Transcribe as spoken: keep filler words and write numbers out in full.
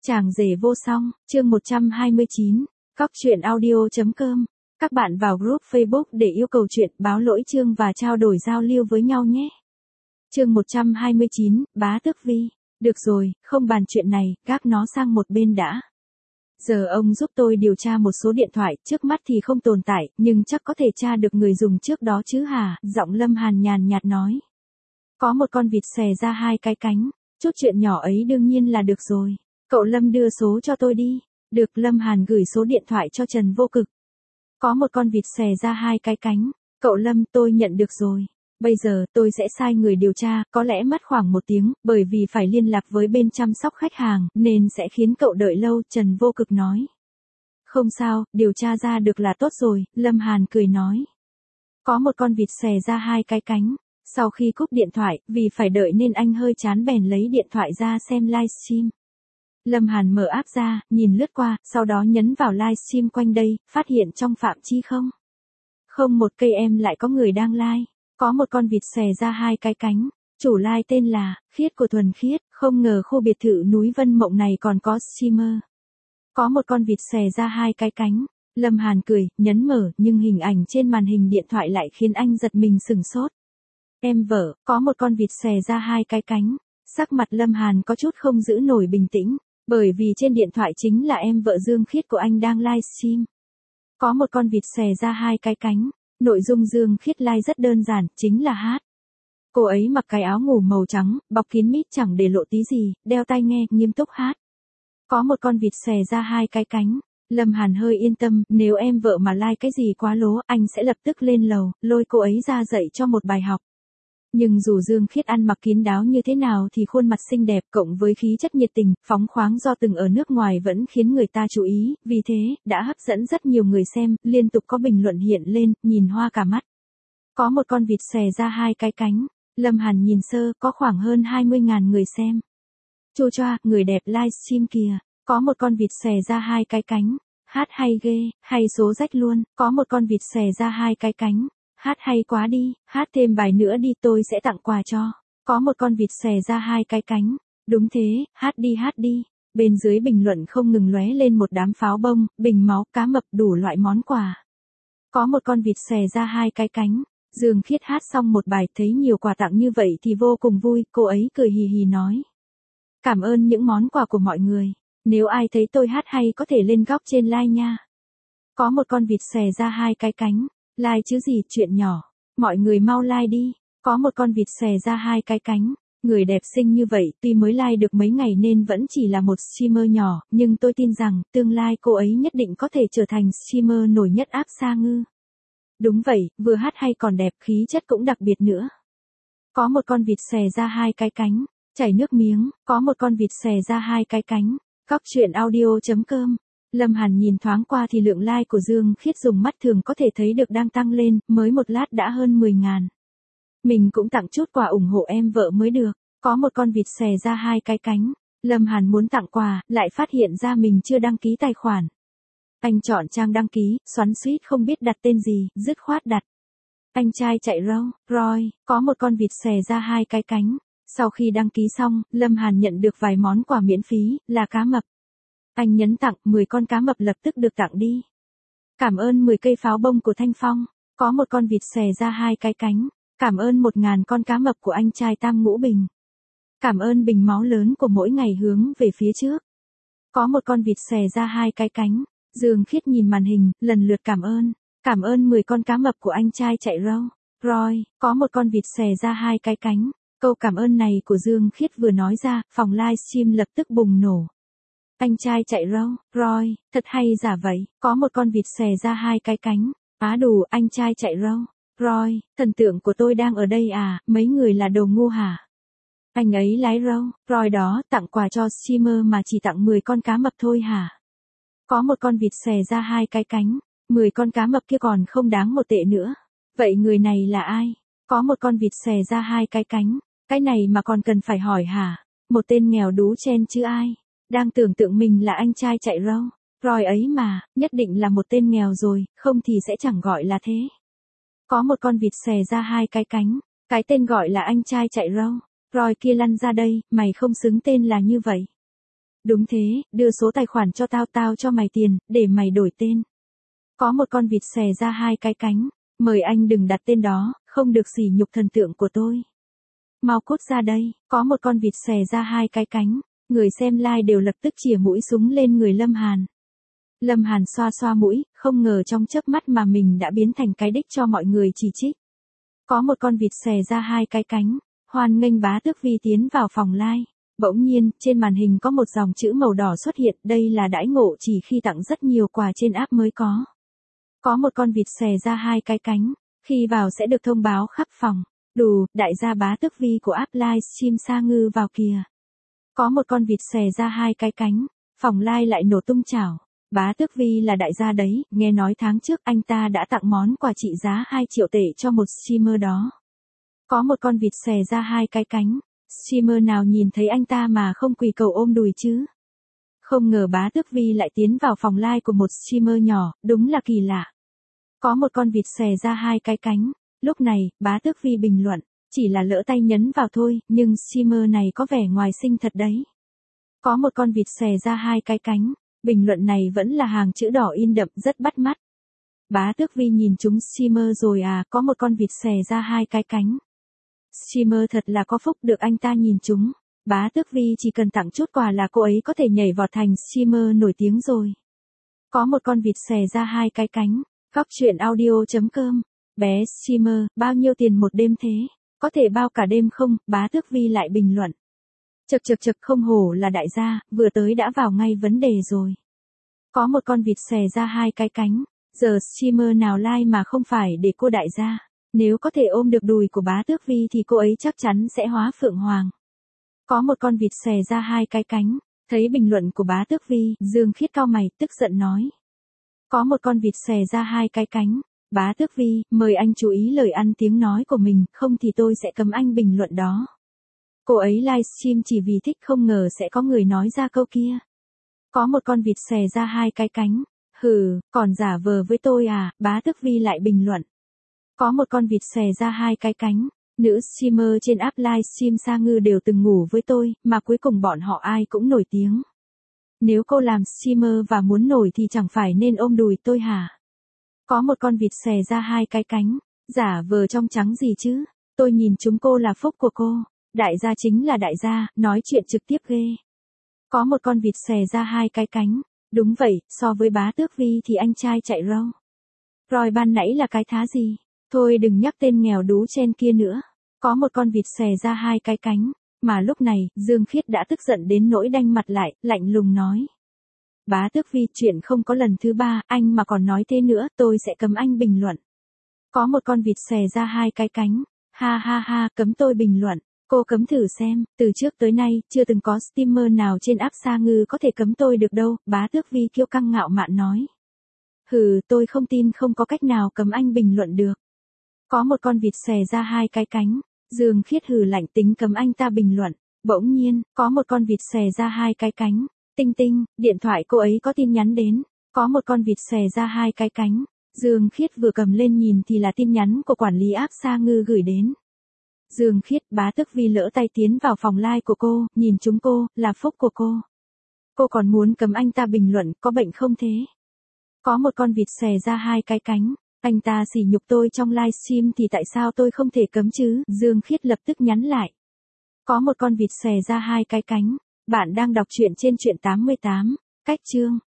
Chàng rể vô song, chương một trăm hai mươi chín, cóc truyện audio chấm com. Các bạn vào group Facebook để yêu cầu chuyện, báo lỗi chương và trao đổi giao lưu với nhau nhé. Chương một trăm hai mươi chín, bá tước vi. Được rồi, không bàn chuyện này, gác nó sang một bên đã. Giờ ông giúp tôi điều tra một số điện thoại, trước mắt thì không tồn tại, nhưng chắc có thể tra được người dùng trước đó chứ hả? Giọng Lâm Hàn nhàn nhạt nói. Có một con vịt xòe ra hai cái cánh, chút chuyện nhỏ ấy đương nhiên là được rồi. Cậu Lâm đưa số cho tôi đi. Được, Lâm Hàn gửi số điện thoại cho Trần Vô Cực. Có một con vịt xòe ra hai cái cánh. Cậu Lâm, tôi nhận được rồi. Bây giờ tôi sẽ sai người điều tra, có lẽ mất khoảng một tiếng, bởi vì phải liên lạc với bên chăm sóc khách hàng, nên sẽ khiến cậu đợi lâu, Trần Vô Cực nói. Không sao, điều tra ra được là tốt rồi, Lâm Hàn cười nói. Có một con vịt xòe ra hai cái cánh. Sau khi cúp điện thoại, vì phải đợi nên anh hơi chán bèn lấy điện thoại ra xem livestream. Lâm Hàn mở app ra, nhìn lướt qua, sau đó nhấn vào livestream quanh đây, phát hiện trong phạm chi không. Không một cây em lại có người đang live. Có một con vịt xòe ra hai cái cánh. Chủ live tên là Khiết của Thuần Khiết, không ngờ khu biệt thự núi Vân Mộng này còn có streamer. Có một con vịt xòe ra hai cái cánh. Lâm Hàn cười, nhấn mở, nhưng hình ảnh trên màn hình điện thoại lại khiến anh giật mình sửng sốt. Em vợ, có một con vịt xòe ra hai cái cánh. Sắc mặt Lâm Hàn có chút không giữ nổi bình tĩnh, bởi vì trên điện thoại chính là em vợ Dương Khiết của anh đang livestream. Có một con vịt xòe ra hai cái cánh. Nội dung Dương Khiết live rất đơn giản, chính là hát. Cô ấy mặc cái áo ngủ màu trắng, bọc kín mít chẳng để lộ tí gì, đeo tai nghe, nghiêm túc hát. Có một con vịt xòe ra hai cái cánh. Lâm Hàn hơi yên tâm, nếu em vợ mà live cái gì quá lố, anh sẽ lập tức lên lầu, lôi cô ấy ra dạy cho một bài học. Nhưng dù Dương Khiết ăn mặc kín đáo như thế nào thì khuôn mặt xinh đẹp cộng với khí chất nhiệt tình, phóng khoáng do từng ở nước ngoài vẫn khiến người ta chú ý, vì thế, đã hấp dẫn rất nhiều người xem, liên tục có bình luận hiện lên, nhìn hoa cả mắt. Có một con vịt xòe ra hai cái cánh. Lâm Hàn nhìn sơ, có khoảng hơn hai mươi nghìn người xem. Chua choa, người đẹp livestream kìa. Có một con vịt xòe ra hai cái cánh. Hát hay ghê, hay số rách luôn. Có một con vịt xòe ra hai cái cánh. Hát hay quá đi, hát thêm bài nữa đi, tôi sẽ tặng quà cho. Có một con vịt xòe ra hai cái cánh. Đúng thế, hát đi hát đi. Bên dưới bình luận không ngừng lóe lên một đám pháo bông, bình máu, cá mập, đủ loại món quà. Có một con vịt xòe ra hai cái cánh. Dương Khiết hát xong một bài, thấy nhiều quà tặng như vậy thì vô cùng vui, cô ấy cười hì hì nói. Cảm ơn những món quà của mọi người. Nếu ai thấy tôi hát hay có thể lên góc trên like nha. Có một con vịt xòe ra hai cái cánh. Like chứ gì, chuyện nhỏ. Mọi người mau like đi. Có một con vịt xòe ra hai cái cánh. Người đẹp xinh như vậy, tuy mới like được mấy ngày nên vẫn chỉ là một streamer nhỏ, nhưng tôi tin rằng, tương lai cô ấy nhất định có thể trở thành streamer nổi nhất áp Sa Ngư. Đúng vậy, vừa hát hay còn đẹp, khí chất cũng đặc biệt nữa. Có một con vịt xòe ra hai cái cánh. Chảy nước miếng. Có một con vịt xòe ra hai cái cánh. Cóc truyện audio chấm com. Lâm Hàn nhìn thoáng qua thì lượng like của Dương Khiết dùng mắt thường có thể thấy được đang tăng lên, mới một lát đã hơn mười nghìn. Mình cũng tặng chút quà ủng hộ em vợ mới được. Có một con vịt xòe ra hai cái cánh. Lâm Hàn muốn tặng quà, lại phát hiện ra mình chưa đăng ký tài khoản. Anh chọn trang đăng ký, xoắn xuýt không biết đặt tên gì, dứt khoát đặt. Anh trai chạy râu, Roy, có một con vịt xòe ra hai cái cánh. Sau khi đăng ký xong, Lâm Hàn nhận được vài món quà miễn phí, là cá mập. Anh nhấn tặng, mười con cá mập lập tức được tặng đi. Cảm ơn mười cây pháo bông của Thanh Phong. Có một con vịt xòe ra hai cái cánh. Cảm ơn một nghìn con cá mập của anh trai Tam Ngũ Bình. Cảm ơn bình máu lớn của mỗi ngày hướng về phía trước. Có một con vịt xòe ra hai cái cánh. Dương Khiết nhìn màn hình, lần lượt cảm ơn. Cảm ơn mười con cá mập của anh trai chạy râu. Roy, có một con vịt xòe ra hai cái cánh. Câu cảm ơn này của Dương Khiết vừa nói ra, phòng livestream lập tức bùng nổ. Anh trai chạy râu, Roy, thật hay giả vậy, có một con vịt xòe ra hai cái cánh. Á đủ, anh trai chạy râu, Roy, thần tượng của tôi đang ở đây à, mấy người là đồ ngu hả? Anh ấy lái râu, Roy đó, tặng quà cho streamer mà chỉ tặng mười con cá mập thôi hả? Có một con vịt xòe ra hai cái cánh, mười con cá mập kia còn không đáng một tệ nữa. Vậy người này là ai? Có một con vịt xòe ra hai cái cánh, cái này mà còn cần phải hỏi hả? Một tên nghèo đú chen chứ ai? Đang tưởng tượng mình là anh trai chạy râu, Roy ấy mà, nhất định là một tên nghèo rồi, không thì sẽ chẳng gọi là thế. Có một con vịt xòe ra hai cái cánh, cái tên gọi là anh trai chạy râu, Roy kia lăn ra đây, mày không xứng tên là như vậy. Đúng thế, đưa số tài khoản cho tao, tao cho mày tiền, để mày đổi tên. Có một con vịt xòe ra hai cái cánh. Mời anh đừng đặt tên đó, không được sỉ nhục thần tượng của tôi. Mau cút ra đây, có một con vịt xòe ra hai cái cánh. Người xem live đều lập tức chìa mũi súng lên người Lâm Hàn. Lâm Hàn xoa xoa mũi, không ngờ trong chớp mắt mà mình đã biến thành cái đích cho mọi người chỉ trích. Có một con vịt xòe ra hai cái cánh. Hoan nghênh Bá Tước Vi tiến vào phòng live. Bỗng nhiên, trên màn hình có một dòng chữ màu đỏ xuất hiện, đây là đãi ngộ chỉ khi tặng rất nhiều quà trên app mới có. Có một con vịt xòe ra hai cái cánh, khi vào sẽ được thông báo khắp phòng. Đù, đại gia Bá Tước Vi của app livestream Sa Ngư vào kìa. Có một con vịt xòe ra hai cái cánh, phòng live lại nổ tung chảo. Bá Tước Vi là đại gia đấy, nghe nói tháng trước anh ta đã tặng món quà trị giá hai triệu tệ cho một streamer đó. Có một con vịt xòe ra hai cái cánh. Streamer nào nhìn thấy anh ta mà không quỳ cầu ôm đùi chứ? Không ngờ Bá Tước Vi lại tiến vào phòng live của một streamer nhỏ, đúng là kỳ lạ. Có một con vịt xòe ra hai cái cánh. Lúc này, Bá Tước Vi bình luận, chỉ là lỡ tay nhấn vào thôi, nhưng streamer này có vẻ ngoài xinh thật đấy. Có một con vịt xòe ra hai cái cánh. Bình luận này vẫn là hàng chữ đỏ in đậm rất bắt mắt. Bá Tước Vi nhìn chúng streamer rồi à, có một con vịt xòe ra hai cái cánh. Streamer thật là có phúc được anh ta nhìn chúng. Bá Tước Vi chỉ cần tặng chút quà là cô ấy có thể nhảy vọt thành streamer nổi tiếng rồi. Có một con vịt xòe ra hai cái cánh. Góc truyện audio chấm com. Bé streamer, bao nhiêu tiền một đêm thế? Có thể bao cả đêm không? Bá Tước Vi lại bình luận. Chật chật chật, không hổ là đại gia, vừa tới đã vào ngay vấn đề rồi. Có một con vịt xòe ra hai cái cánh. Giờ streamer nào like mà không phải để cô đại gia. Nếu có thể ôm được đùi của Bá Tước Vi thì cô ấy chắc chắn sẽ hóa phượng hoàng. Có một con vịt xòe ra hai cái cánh. Thấy bình luận của Bá Tước Vi, Dương Khiết cau mày, tức giận nói. Có một con vịt xòe ra hai cái cánh. Bá Tước Vi, mời anh chú ý lời ăn tiếng nói của mình, không thì tôi sẽ cấm anh bình luận đó. Cô ấy livestream chỉ vì thích, không ngờ sẽ có người nói ra câu kia. Có một con vịt xòe ra hai cái cánh. Hừ, còn giả vờ với tôi à? Bá Tước Vi lại bình luận. Có một con vịt xòe ra hai cái cánh. Nữ streamer trên app livestream Sa Ngư đều từng ngủ với tôi, mà cuối cùng bọn họ ai cũng nổi tiếng. Nếu cô làm streamer và muốn nổi thì chẳng phải nên ôm đùi tôi hả? Có một con vịt xòe ra hai cái cánh. Giả vờ trong trắng gì chứ? Tôi nhìn chúng cô là phúc của cô. Đại gia chính là đại gia, nói chuyện trực tiếp ghê. Có một con vịt xòe ra hai cái cánh. Đúng vậy, so với Bá Tước Vi thì anh trai chạy râu. Rồi ban nãy là cái thá gì? Thôi đừng nhắc tên nghèo đú trên kia nữa. Có một con vịt xòe ra hai cái cánh. Mà lúc này, Dương Khiết đã tức giận đến nỗi đanh mặt lại, lạnh lùng nói. Bá Tước Vi, chuyện không có lần thứ ba, anh mà còn nói thế nữa, tôi sẽ cấm anh bình luận. Có một con vịt xòe ra hai cái cánh. Ha ha ha, cấm tôi bình luận. Cô cấm thử xem, từ trước tới nay, chưa từng có streamer nào trên app Sa Ngư có thể cấm tôi được đâu, Bá Tước Vi kiêu căng ngạo mạn nói. Hừ, tôi không tin không có cách nào cấm anh bình luận được. Có một con vịt xòe ra hai cái cánh. Dương Khiết hừ lạnh, tính cấm anh ta bình luận. Bỗng nhiên, có một con vịt xòe ra hai cái cánh. Tinh tinh, điện thoại cô ấy có tin nhắn đến. Có một con vịt xòe ra hai cái cánh. Dương Khiết vừa cầm lên nhìn thì là tin nhắn của quản lý app Sa Ngư gửi đến. Dương Khiết, Bá Tước Vi lỡ tay tiến vào phòng live của cô, nhìn chúng cô, là phúc của cô. Cô còn muốn cấm anh ta bình luận, có bệnh không thế? Có một con vịt xòe ra hai cái cánh. Anh ta sỉ nhục tôi trong livestream thì tại sao tôi không thể cấm chứ? Dương Khiết lập tức nhắn lại. Có một con vịt xòe ra hai cái cánh. Bạn đang đọc truyện trên truyện tám mươi tám. Cách chương.